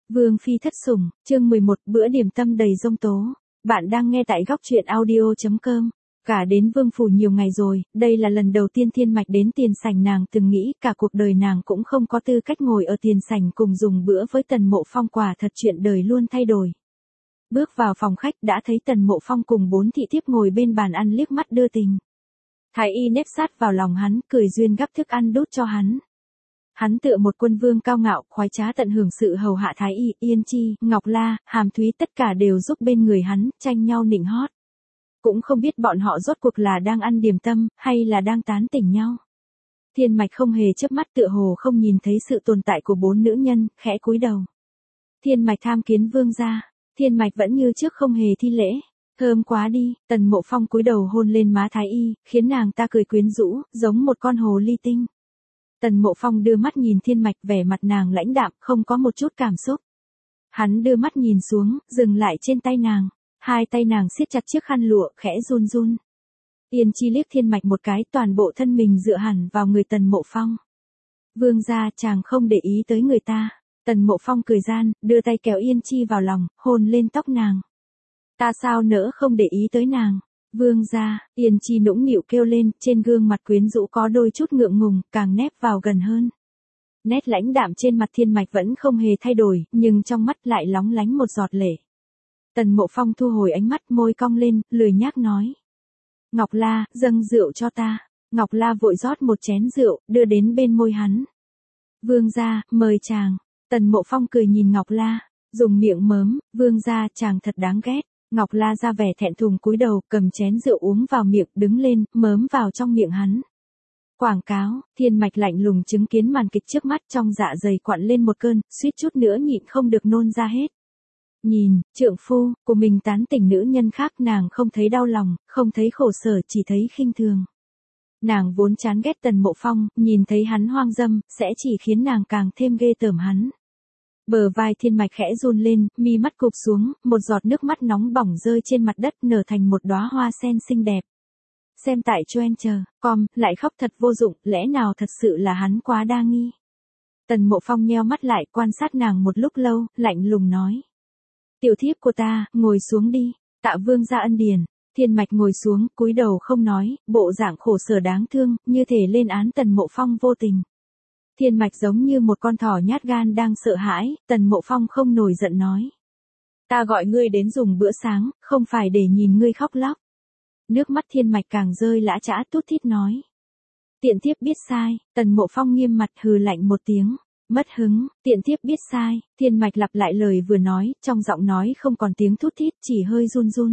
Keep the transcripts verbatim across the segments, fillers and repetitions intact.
Vương phi thất sủng, chương mười một, bữa điểm tâm đầy giông tố. Bạn đang nghe tại góc truyện audio chấm com. Cả đến vương phủ nhiều ngày rồi, đây là lần đầu tiên Thiên Mạch đến tiền sảnh, nàng từng nghĩ cả cuộc đời nàng cũng không có tư cách ngồi ở tiền sảnh cùng dùng bữa với Tần Mộ Phong, quả thật chuyện đời luôn thay đổi. Bước vào phòng khách đã thấy Tần Mộ Phong cùng bốn thị thiếp ngồi bên bàn ăn liếc mắt đưa tình. Thái y nép sát vào lòng hắn, cười duyên gắp thức ăn đút cho hắn. Hắn tựa một quân vương cao ngạo, khoái trá tận hưởng sự hầu hạ Thái y, Yên Chi, Ngọc La, Hàm Thúy tất cả đều giúp bên người hắn, tranh nhau nịnh hót. Cũng không biết bọn họ rốt cuộc là đang ăn điểm tâm, hay là đang tán tỉnh nhau. Thiên Mạch không hề chớp mắt, tựa hồ không nhìn thấy sự tồn tại của bốn nữ nhân, khẽ cúi đầu. Thiên Mạch tham kiến vương gia. Thiên Mạch vẫn như trước không hề thi lễ. Thơm quá đi. Tần Mộ Phong cúi đầu hôn lên má Thái y, khiến nàng ta cười quyến rũ, giống một con hồ ly tinh. Tần Mộ Phong đưa mắt nhìn Thiên Mạch, vẻ mặt nàng lãnh đạm, không có một chút cảm xúc. Hắn đưa mắt nhìn xuống, dừng lại trên tay nàng. Hai tay nàng siết chặt chiếc khăn lụa, khẽ run run. Yên Chi liếc Thiên Mạch một cái, toàn bộ thân mình dựa hẳn vào người Tần Mộ Phong. Vương gia, chàng không để ý tới người ta. Tần Mộ Phong cười gian, đưa tay kéo Yên Chi vào lòng, hôn lên tóc nàng. Ta sao nỡ không để ý tới nàng. Vương gia, Yên Chi nũng nịu kêu lên, trên gương mặt quyến rũ có đôi chút ngượng ngùng, càng nép vào gần hơn. Nét lãnh đạm trên mặt Thiên Mạch vẫn không hề thay đổi, nhưng trong mắt lại lóng lánh một giọt lệ. Tần Mộ Phong thu hồi ánh mắt, môi cong lên, lười nhác nói. Ngọc La, dâng rượu cho ta. Ngọc La vội rót một chén rượu, đưa đến bên môi hắn. Vương gia, mời chàng. Tần Mộ Phong cười nhìn Ngọc La, dùng miệng mớm, vương gia, chàng thật đáng ghét. Ngọc La ra vẻ thẹn thùng cúi đầu, cầm chén rượu uống vào miệng, đứng lên, mớm vào trong miệng hắn. Quảng cáo. Thiên Mạch lạnh lùng chứng kiến màn kịch trước mắt, trong dạ dày quặn lên một cơn, suýt chút nữa nhịn không được nôn ra hết. Nhìn, trượng phu của mình tán tỉnh nữ nhân khác, nàng không thấy đau lòng, không thấy khổ sở, chỉ thấy khinh thường. Nàng vốn chán ghét Tần Mộ Phong, nhìn thấy hắn hoang dâm, sẽ chỉ khiến nàng càng thêm ghê tởm hắn. Bờ vai Thiên Mạch khẽ run lên, mi mắt cụp xuống, một giọt nước mắt nóng bỏng rơi trên mặt đất, nở thành một đóa hoa sen xinh đẹp. Xem tại Choen chờ, com, lại khóc thật vô dụng, lẽ nào thật sự là hắn quá đa nghi. Tần Mộ Phong nheo mắt lại, quan sát nàng một lúc lâu, lạnh lùng nói. Tiểu thiếp của ta, ngồi xuống đi. Tạ vương gia ân điển. Thiên Mạch ngồi xuống, cúi đầu không nói, bộ dạng khổ sở đáng thương, như thể lên án Tần Mộ Phong vô tình. Thiên Mạch giống như một con thỏ nhát gan đang sợ hãi, Tần Mộ Phong không nổi giận nói. Ta gọi ngươi đến dùng bữa sáng, không phải để nhìn ngươi khóc lóc. Nước mắt Thiên Mạch càng rơi lã chã, tút thít nói. Tiện thiếp biết sai. Tần Mộ Phong nghiêm mặt hừ lạnh một tiếng. Mất hứng, tiện thiếp biết sai. Thiên Mạch lặp lại lời vừa nói, trong giọng nói không còn tiếng thút thít, chỉ hơi run run.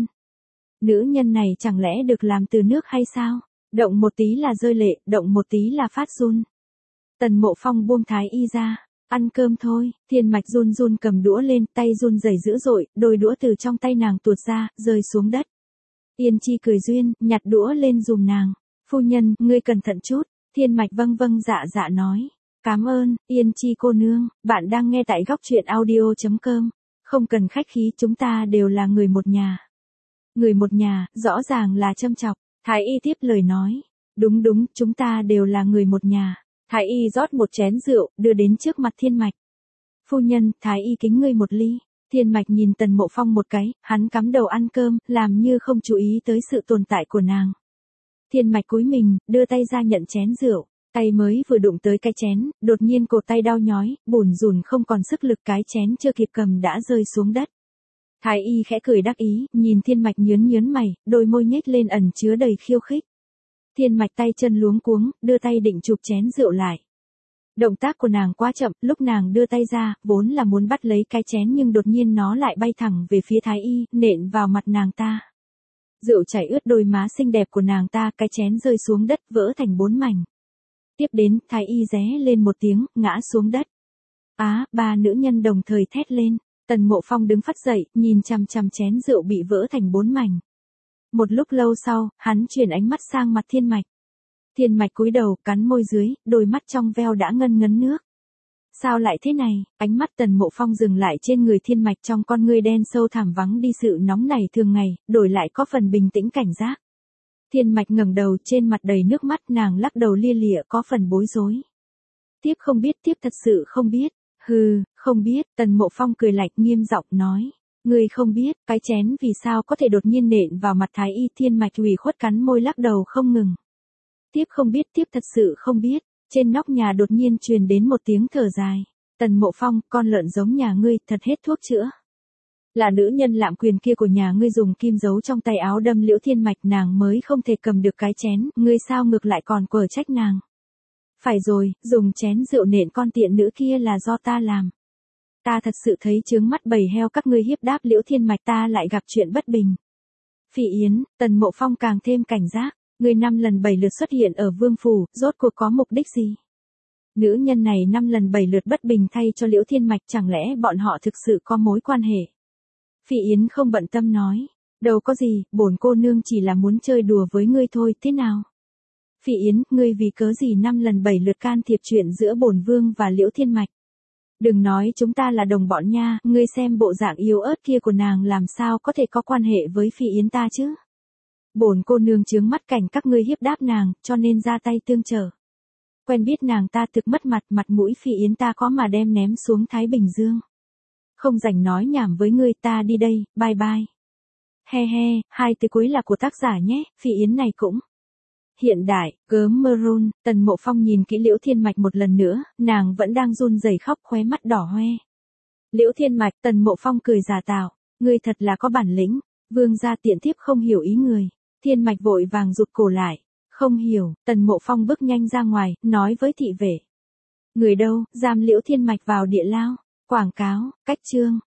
Nữ nhân này chẳng lẽ được làm từ nước hay sao? Động một tí là rơi lệ, động một tí là phát run. Tần Mộ Phong buông Thái y ra. Ăn cơm thôi. Thiên Mạch run run cầm đũa lên, tay run rẩy dữ dội, đôi đũa từ trong tay nàng tuột ra, rơi xuống đất. Yên Chi cười duyên, nhặt đũa lên dùm nàng. Phu nhân, ngươi cẩn thận chút. Thiên Mạch vâng vâng dạ dạ nói. Cảm ơn, Yên Chi cô nương. Bạn đang nghe tại góc truyện audio chấm com. Không cần khách khí, chúng ta đều là người một nhà. Người một nhà, rõ ràng là châm chọc. Thái y tiếp lời nói. Đúng đúng, chúng ta đều là người một nhà. Thái y rót một chén rượu, đưa đến trước mặt Thiên Mạch. Phu nhân, Thái y kính ngươi một ly. Thiên Mạch nhìn Tần Mộ Phong một cái, hắn cắm đầu ăn cơm, làm như không chú ý tới sự tồn tại của nàng. Thiên Mạch cúi mình, đưa tay ra nhận chén rượu. Tay mới vừa đụng tới cái chén, đột nhiên cổ tay đau nhói, bủn rủn không còn sức lực, cái chén chưa kịp cầm đã rơi xuống đất. Thái y khẽ cười đắc ý, nhìn Thiên Mạch nhớn nhớn mày, đôi môi nhếch lên ẩn chứa đầy khiêu khích. Thiên Mạch tay chân luống cuống, đưa tay định chụp chén rượu lại. Động tác của nàng quá chậm, lúc nàng đưa tay ra, vốn là muốn bắt lấy cái chén nhưng đột nhiên nó lại bay thẳng về phía Thái y, nện vào mặt nàng ta. Rượu chảy ướt đôi má xinh đẹp của nàng ta, cái chén rơi xuống đất, vỡ thành bốn mảnh. Tiếp đến, Thái y ré lên một tiếng, ngã xuống đất. Á, ba nữ nhân đồng thời thét lên. Tần Mộ Phong đứng phắt dậy, nhìn chằm chằm chén rượu bị vỡ thành bốn mảnh. Một lúc lâu sau, hắn chuyển ánh mắt sang mặt Thiên Mạch. Thiên Mạch cúi đầu, cắn môi dưới, đôi mắt trong veo đã ngân ngấn nước. Sao lại thế này? Ánh mắt Tần Mộ Phong dừng lại trên người Thiên Mạch, trong con ngươi đen sâu thẳm vắng đi sự nóng nảy thường ngày, đổi lại có phần bình tĩnh cảnh giác. Thiên Mạch ngẩng đầu, trên mặt đầy nước mắt, nàng lắc đầu lia lịa, có phần bối rối. Tiếp không biết, tiếp thật sự không biết. Hừ, không biết, Tần Mộ Phong cười lạnh nghiêm giọng nói. Ngươi không biết, cái chén vì sao có thể đột nhiên nện vào mặt Thái Y Thiên Mạch ủy khuất cắn môi lắc đầu không ngừng. Tiếp không biết, tiếp thật sự không biết, trên nóc nhà đột nhiên truyền đến một tiếng thở dài. Tần Mộ Phong, con lợn giống nhà ngươi, thật hết thuốc chữa. Là nữ nhân lạm quyền kia của nhà ngươi dùng kim giấu trong tay áo đâm Liễu Thiên Mạch nàng mới không thể cầm được cái chén, ngươi sao ngược lại còn quở trách nàng. Phải rồi, dùng chén rượu nện con tiện nữ kia là do ta làm. Ta thật sự thấy chướng mắt bầy heo các ngươi hiếp đáp Liễu Thiên Mạch ta lại gặp chuyện bất bình. Phỉ Yến, Tần Mộ Phong càng thêm cảnh giác, ngươi năm lần bảy lượt xuất hiện ở Vương Phủ, rốt cuộc có mục đích gì? Nữ nhân này năm lần bảy lượt bất bình thay cho Liễu Thiên Mạch chẳng lẽ bọn họ thực sự có mối quan hệ? Phỉ Yến không bận tâm nói, đâu có gì, bổn cô nương chỉ là muốn chơi đùa với ngươi thôi, thế nào? Phỉ Yến, ngươi vì cớ gì năm lần bảy lượt can thiệp chuyện giữa bổn vương và Liễu Thiên Mạch? Đừng nói chúng ta là đồng bọn nha, ngươi xem bộ dạng yếu ớt kia của nàng làm sao có thể có quan hệ với Phỉ Yến ta chứ? Bổn cô nương chướng mắt cảnh các ngươi hiếp đáp nàng, cho nên ra tay tương trợ. Quen biết nàng ta thực mất mặt, mặt mũi Phỉ Yến ta có mà đem ném xuống Thái Bình Dương. Không rảnh nói nhảm với ngươi, ta đi đây, bye bye. He he, hai từ cuối là của tác giả nhé, Phỉ Yến này cũng. Hiện đại, gớm maroon, Tần Mộ Phong nhìn kỹ Liễu Thiên Mạch một lần nữa, nàng vẫn đang run rẩy khóc khóe mắt đỏ hoe. Liễu Thiên Mạch, Tần Mộ Phong cười giả tạo, ngươi thật là có bản lĩnh, vương gia tiện thiếp không hiểu ý người. Thiên Mạch vội vàng rụt cổ lại, không hiểu, Tần Mộ Phong bước nhanh ra ngoài, nói với thị vệ. Người đâu, giam Liễu Thiên Mạch vào địa lao, quảng cáo, cách chương.